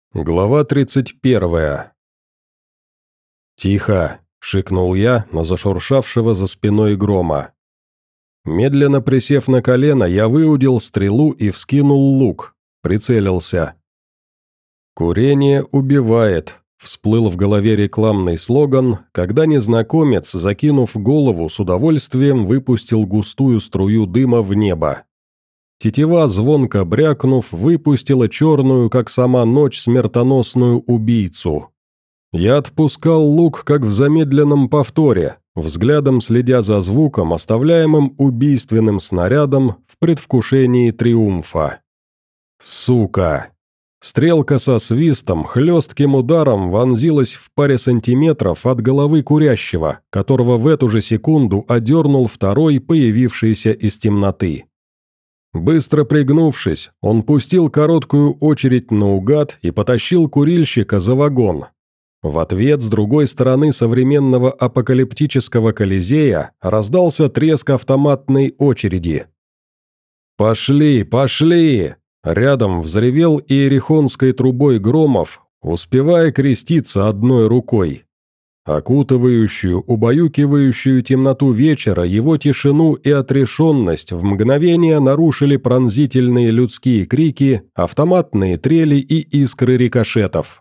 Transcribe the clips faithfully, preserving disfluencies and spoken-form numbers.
Глава тридцать первая. «Тихо!» – шикнул я на зашуршавшего за спиной грома. Медленно присев на колено, я выудил стрелу и вскинул лук, прицелился. «Курение убивает», – всплыл в голове рекламный слоган, когда незнакомец, закинув голову, с удовольствием выпустил густую струю дыма в небо. Тетива, звонко брякнув, выпустила черную, как сама ночь, смертоносную убийцу. Я отпускал лук, как в замедленном повторе, взглядом следя за звуком, оставляемым убийственным снарядом в предвкушении триумфа. Сука! Стрелка со свистом, хлестким ударом вонзилась в паре сантиметров от головы курящего, которого в эту же секунду одернул второй, появившийся из темноты. Быстро пригнувшись, он пустил короткую очередь наугад и потащил курильщика за вагон. В ответ с другой стороны современного апокалиптического колизея раздался треск автоматной очереди. «Пошли, пошли!» Рядом взревел иерихонской трубой Громов, успевая креститься одной рукой. Окутывающую, убаюкивающую темноту вечера, его тишину и отрешенность в мгновение нарушили пронзительные людские крики, автоматные трели и искры рикошетов.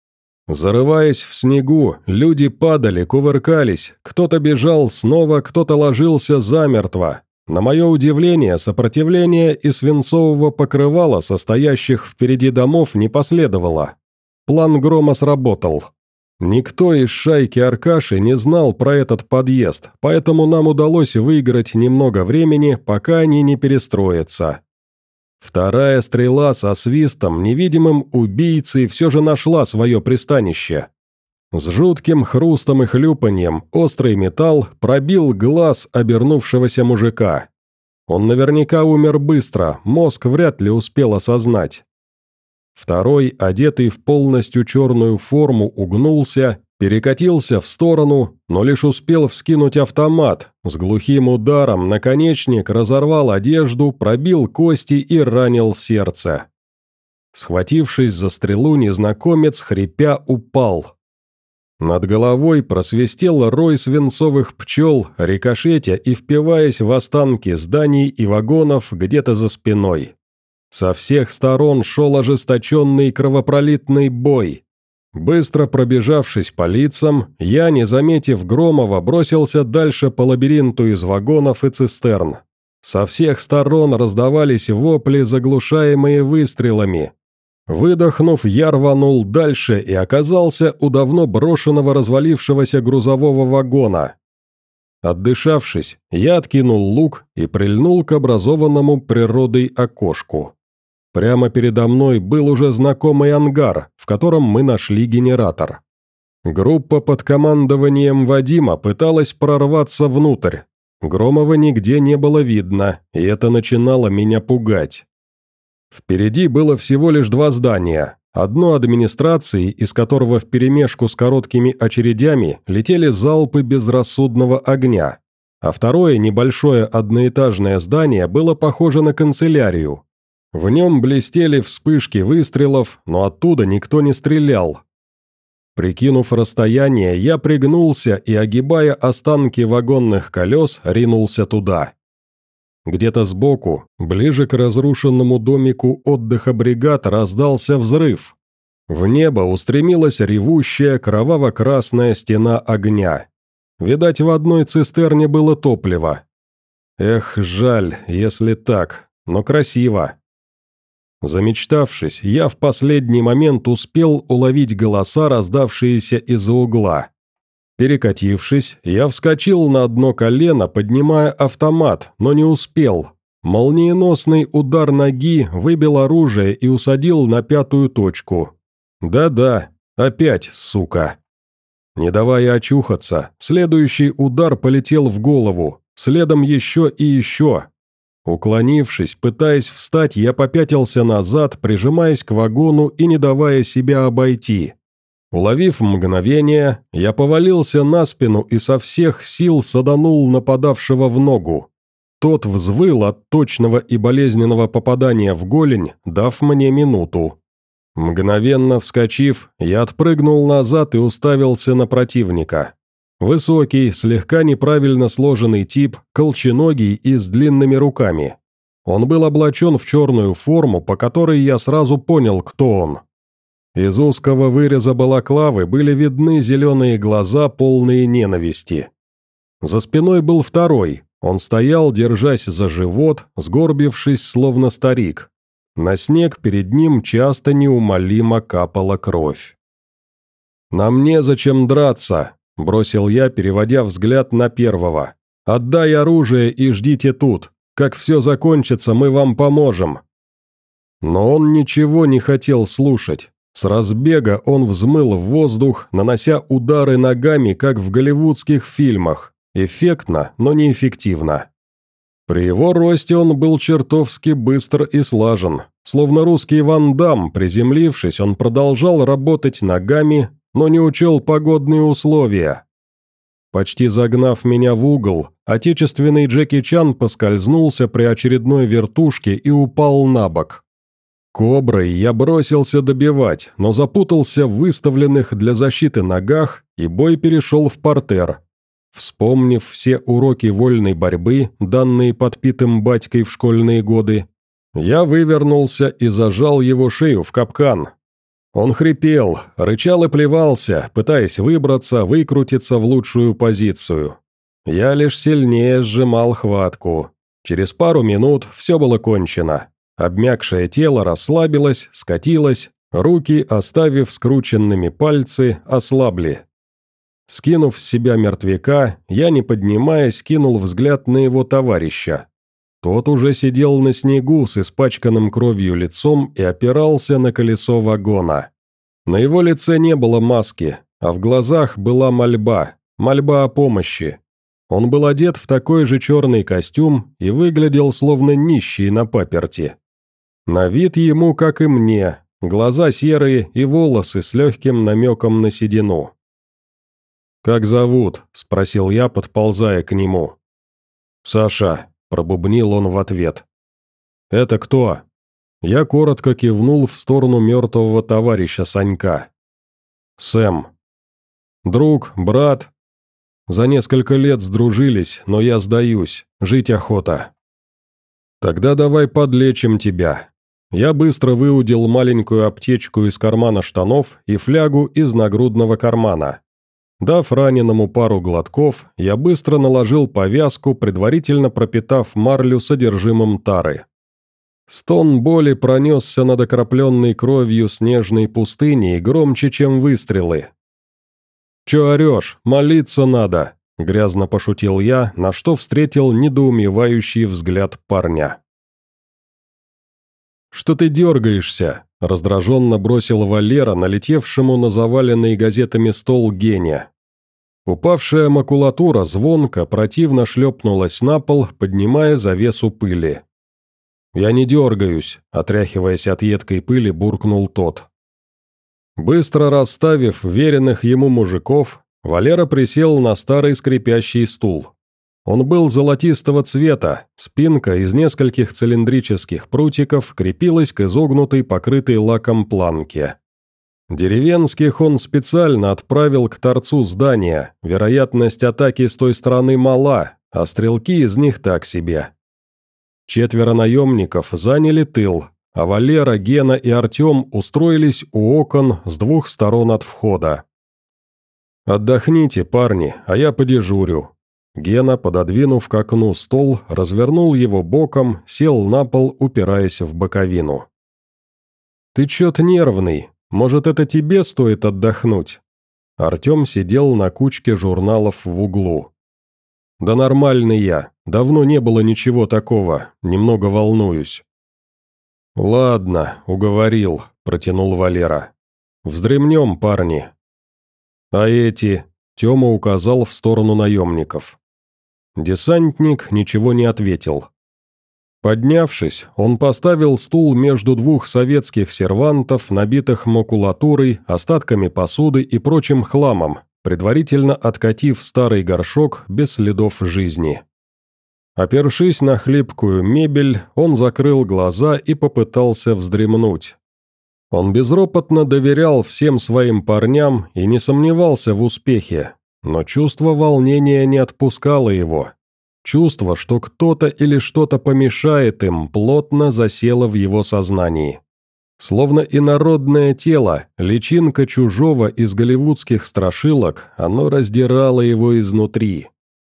Зарываясь в снегу, люди падали, кувыркались, кто-то бежал снова, кто-то ложился замертво. На мое удивление, сопротивления и свинцового покрывала, состоящих впереди домов, не последовало. План Грома сработал. Никто из шайки Аркаши не знал про этот подъезд, поэтому нам удалось выиграть немного времени, пока они не перестроятся. Вторая стрела со свистом, невидимым убийцей, все же нашла свое пристанище. С жутким хрустом и хлюпаньем острый металл пробил глаз обернувшегося мужика. Он наверняка умер быстро, мозг вряд ли успел осознать. Второй, одетый в полностью черную форму, угнулся, перекатился в сторону, но лишь успел вскинуть автомат. С глухим ударом наконечник разорвал одежду, пробил кости и ранил сердце. Схватившись за стрелу, незнакомец, хрипя, упал. Над головой просвистел рой свинцовых пчел, рикошетя и впиваясь в останки зданий и вагонов где-то за спиной. Со всех сторон шел ожесточенный кровопролитный бой. Быстро пробежавшись по лицам, я, не заметив Громова, бросился дальше по лабиринту из вагонов и цистерн. Со всех сторон раздавались вопли, заглушаемые выстрелами. Выдохнув, я рванул дальше и оказался у давно брошенного развалившегося грузового вагона. Отдышавшись, я откинул лук и прильнул к образованному природой окошку. Прямо передо мной был уже знакомый ангар, в котором мы нашли генератор. Группа под командованием Вадима пыталась прорваться внутрь. Громова нигде не было видно, и это начинало меня пугать. Впереди было всего лишь два здания. Одно администрации, из которого вперемешку с короткими очередями летели залпы безрассудного огня, а второе, небольшое одноэтажное здание, было похоже на канцелярию. В нем блестели вспышки выстрелов, но оттуда никто не стрелял. Прикинув расстояние, я пригнулся и, огибая останки вагонных колес, ринулся туда. Где-то сбоку, ближе к разрушенному домику отдыха бригад, раздался взрыв. В небо устремилась ревущая кроваво-красная стена огня. Видать, в одной цистерне было топливо. Эх, жаль, если так, но красиво. Замечтавшись, я в последний момент успел уловить голоса, раздавшиеся из-за угла. Перекатившись, я вскочил на одно колено, поднимая автомат, но не успел. Молниеносный удар ноги выбил оружие и усадил на пятую точку. Да-да, опять, сука. Не давая очухаться, следующий удар полетел в голову, следом еще и еще. Уклонившись, пытаясь встать, я попятился назад, прижимаясь к вагону и не давая себя обойти. Уловив мгновение, я повалился на спину и со всех сил саданул нападавшего в ногу. Тот взвыл от точного и болезненного попадания в голень, дав мне минуту. Мгновенно вскочив, я отпрыгнул назад и уставился на противника. Высокий, слегка неправильно сложенный тип, колченогий и с длинными руками. Он был облачен в черную форму, по которой я сразу понял, кто он. Из узкого выреза балаклавы были видны зеленые глаза, полные ненависти. За спиной был второй, он стоял, держась за живот, сгорбившись, словно старик. На снег перед ним часто неумолимо капала кровь. «Нам незачем драться», – бросил я, переводя взгляд на первого. «Отдай оружие и ждите тут. Как все закончится, мы вам поможем». Но он ничего не хотел слушать. С разбега он взмыл в воздух, нанося удары ногами, как в голливудских фильмах. Эффектно, но неэффективно. При его росте он был чертовски быстр и слажен. Словно русский Ван Дамм, приземлившись, он продолжал работать ногами, но не учел погодные условия. Почти загнав меня в угол, отечественный Джеки Чан поскользнулся при очередной вертушке и упал на бок. Коброй я бросился добивать, но запутался в выставленных для защиты ногах, и бой перешел в партер. Вспомнив все уроки вольной борьбы, данные подпитым батькой в школьные годы, я вывернулся и зажал его шею в капкан. Он хрипел, рычал и плевался, пытаясь выбраться, выкрутиться в лучшую позицию. Я лишь сильнее сжимал хватку. Через пару минут все было кончено. Обмякшее тело расслабилось, скатилось, руки, оставив скрученными пальцы, ослабли. Скинув с себя мертвяка, я, не поднимаясь, кинул взгляд на его товарища. Тот уже сидел на снегу с испачканным кровью лицом и опирался на колесо вагона. На его лице не было маски, а в глазах была мольба, мольба о помощи. Он был одет в такой же черный костюм и выглядел словно нищий на паперти. На вид ему, как и мне, глаза серые и волосы с легким намеком на седину. «Как зовут?» – спросил я, подползая к нему. «Саша», – пробубнил он в ответ. «Это кто?» Я коротко кивнул в сторону мертвого товарища Санька. «Сэм». «Друг, брат?» «За несколько лет сдружились, но я сдаюсь, жить охота». «Тогда давай подлечим тебя». Я быстро выудил маленькую аптечку из кармана штанов и флягу из нагрудного кармана. Дав раненому пару глотков, я быстро наложил повязку, предварительно пропитав марлю содержимым тары. Стон боли пронесся над окропленной кровью снежной пустыней громче, чем выстрелы. «Чё орёшь? Молиться надо!» – грязно пошутил я, на что встретил недоумевающий взгляд парня. «Что ты дергаешься?» – раздраженно бросил Валера, налетевшему на заваленный газетами стол Гене. Упавшая макулатура звонко, противно шлепнулась на пол, поднимая завесу пыли. «Я не дергаюсь», – отряхиваясь от едкой пыли, буркнул тот. Быстро расставив веренных ему мужиков, Валера присел на старый скрипящий стул. Он был золотистого цвета, спинка из нескольких цилиндрических прутиков крепилась к изогнутой, покрытой лаком планке. Деревенских он специально отправил к торцу здания, вероятность атаки с той стороны мала, а стрелки из них так себе. Четверо наемников заняли тыл, а Валера, Гена и Артем устроились у окон с двух сторон от входа. «Отдохните, парни, а я подежурю». Гена, пододвинув к окну стол, развернул его боком, сел на пол, упираясь в боковину. «Ты чё-то нервный, может, это тебе стоит отдохнуть?» Артем сидел на кучке журналов в углу. «Да нормальный я, давно не было ничего такого, немного волнуюсь». «Ладно, уговорил», – протянул Валера. «Вздремнем, парни». «А эти?» – Тёма указал в сторону наемников. Десантник ничего не ответил. Поднявшись, он поставил стул между двух советских сервантов, набитых макулатурой, остатками посуды и прочим хламом, предварительно откатив старый горшок без следов жизни. Опершись на хлипкую мебель, он закрыл глаза и попытался вздремнуть. Он безропотно доверял всем своим парням и не сомневался в успехе, но чувство волнения не отпускало его. Чувство, что кто-то или что-то помешает им, плотно засело в его сознании. Словно инородное тело, личинка чужого из голливудских страшилок, оно раздирало его изнутри.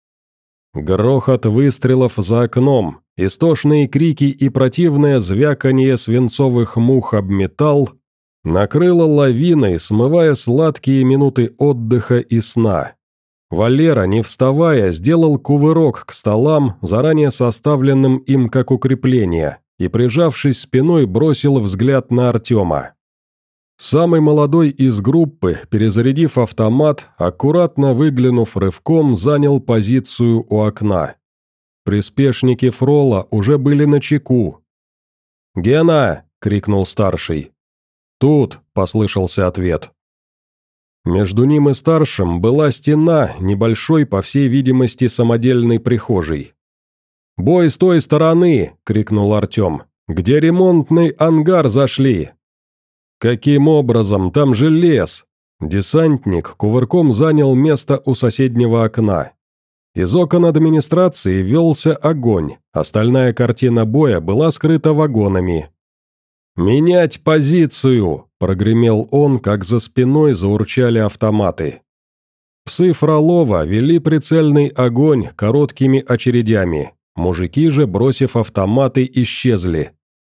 Грохот выстрелов за окном, истошные крики и противное звяканье свинцовых мух об металл накрыло лавиной, смывая сладкие минуты отдыха и сна. Валера, не вставая, сделал кувырок к столам, заранее составленным им как укрепление, и, прижавшись спиной, бросил взгляд на Артема. Самый молодой из группы, перезарядив автомат, аккуратно выглянув рывком, занял позицию у окна. Приспешники Фрола уже были начеку. «Гена!» — крикнул старший. «Тут!» — послышался ответ. Между ним и старшим была стена, небольшой, по всей видимости, самодельной прихожей. «Бой с той стороны!» — крикнул Артем. «Где ремонтный ангар зашли?» «Каким образом? Там же лес!» Десантник кувырком занял место у соседнего окна. Из окон администрации велся огонь, остальная картина боя была скрыта вагонами. «Менять позицию!» – прогремел он, как за спиной заурчали автоматы. Псы Фролова вели прицельный огонь короткими очередями, мужики же, бросив автоматы, исчезли.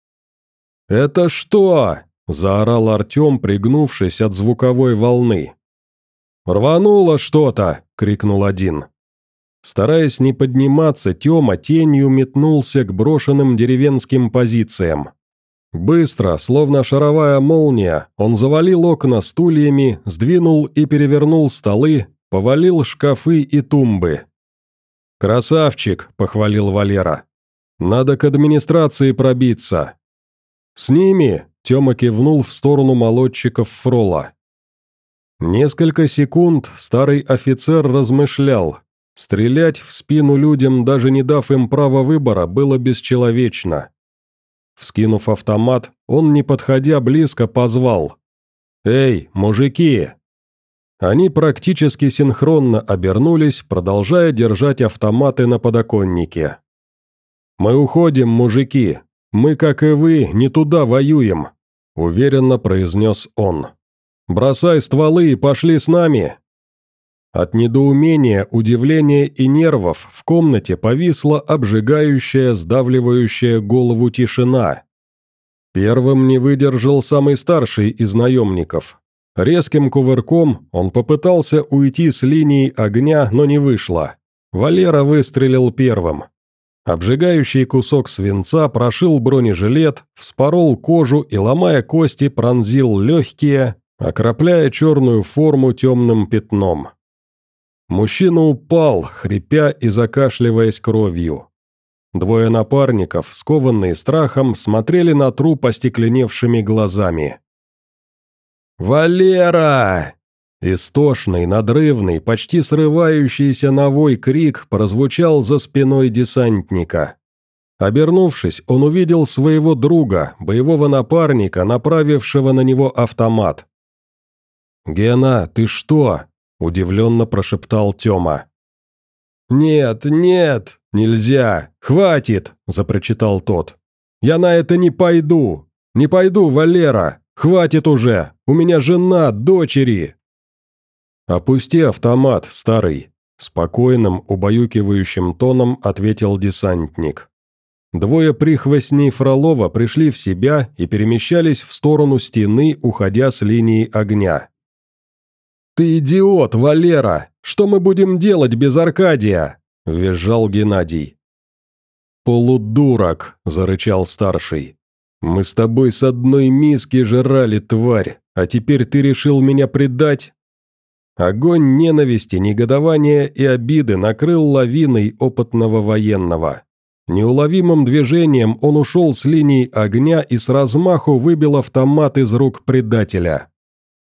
«Это что?» – заорал Артем, пригнувшись от звуковой волны. «Рвануло что-то!» – крикнул один. Стараясь не подниматься, Тёма тенью метнулся к брошенным деревенским позициям. Быстро, словно шаровая молния, он завалил окна стульями, сдвинул и перевернул столы, повалил шкафы и тумбы. «Красавчик!» – похвалил Валера. «Надо к администрации пробиться». «С ними!» – Тёма кивнул в сторону молодчиков Фрола. Несколько секунд старый офицер размышлял. Стрелять в спину людям, даже не дав им права выбора, было бесчеловечно. Вскинув автомат, он, не подходя близко, позвал: «Эй, мужики!» Они практически синхронно обернулись, продолжая держать автоматы на подоконнике. «Мы уходим, мужики! Мы, как и вы, не туда воюем!» – уверенно произнес он. «Бросай стволы и пошли с нами!» От недоумения, удивления и нервов в комнате повисла обжигающая, сдавливающая голову тишина. Первым не выдержал самый старший из наемников. Резким кувырком он попытался уйти с линии огня, но не вышло. Валера выстрелил первым. Обжигающий кусок свинца прошил бронежилет, вспорол кожу и, ломая кости, пронзил легкие, окропляя черную форму темным пятном. Мужчина упал, хрипя и закашливаясь кровью. Двое напарников, скованные страхом, смотрели на труп остекленевшими глазами. «Валера!» Истошный, надрывный, почти срывающийся на вой крик прозвучал за спиной десантника. Обернувшись, он увидел своего друга, боевого напарника, направившего на него автомат. «Гена, ты что?» – удивленно прошептал Тёма. «Нет, нет, нельзя, хватит!» – запрочитал тот. «Я на это не пойду! Не пойду, Валера! Хватит уже! У меня жена, дочери!» «Опусти автомат, старый!» – спокойным, убаюкивающим тоном ответил десантник. Двое прихвостней Фролова пришли в себя и перемещались в сторону стены, уходя с линии огня. «Ты идиот, Валера! Что мы будем делать без Аркадия?» – визжал Геннадий. «Полудурок!» – зарычал старший. «Мы с тобой с одной миски жрали, тварь, а теперь ты решил меня предать?» Огонь ненависти, негодования и обиды накрыл лавиной опытного военного. Неуловимым движением он ушел с линии огня и с размаху выбил автомат из рук предателя.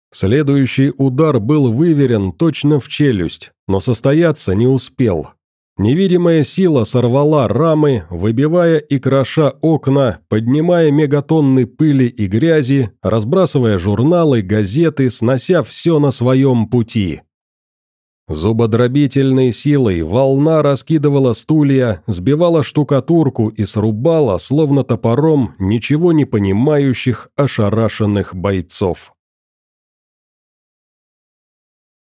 Следующий удар был выверен точно в челюсть, но состояться не успел. Невидимая сила сорвала рамы, выбивая и кроша окна, поднимая мегатонны пыли и грязи, разбрасывая журналы, газеты, снося все на своем пути. Зубодробительной силой волна раскидывала стулья, сбивала штукатурку и срубала, словно топором, ничего не понимающих, ошарашенных бойцов.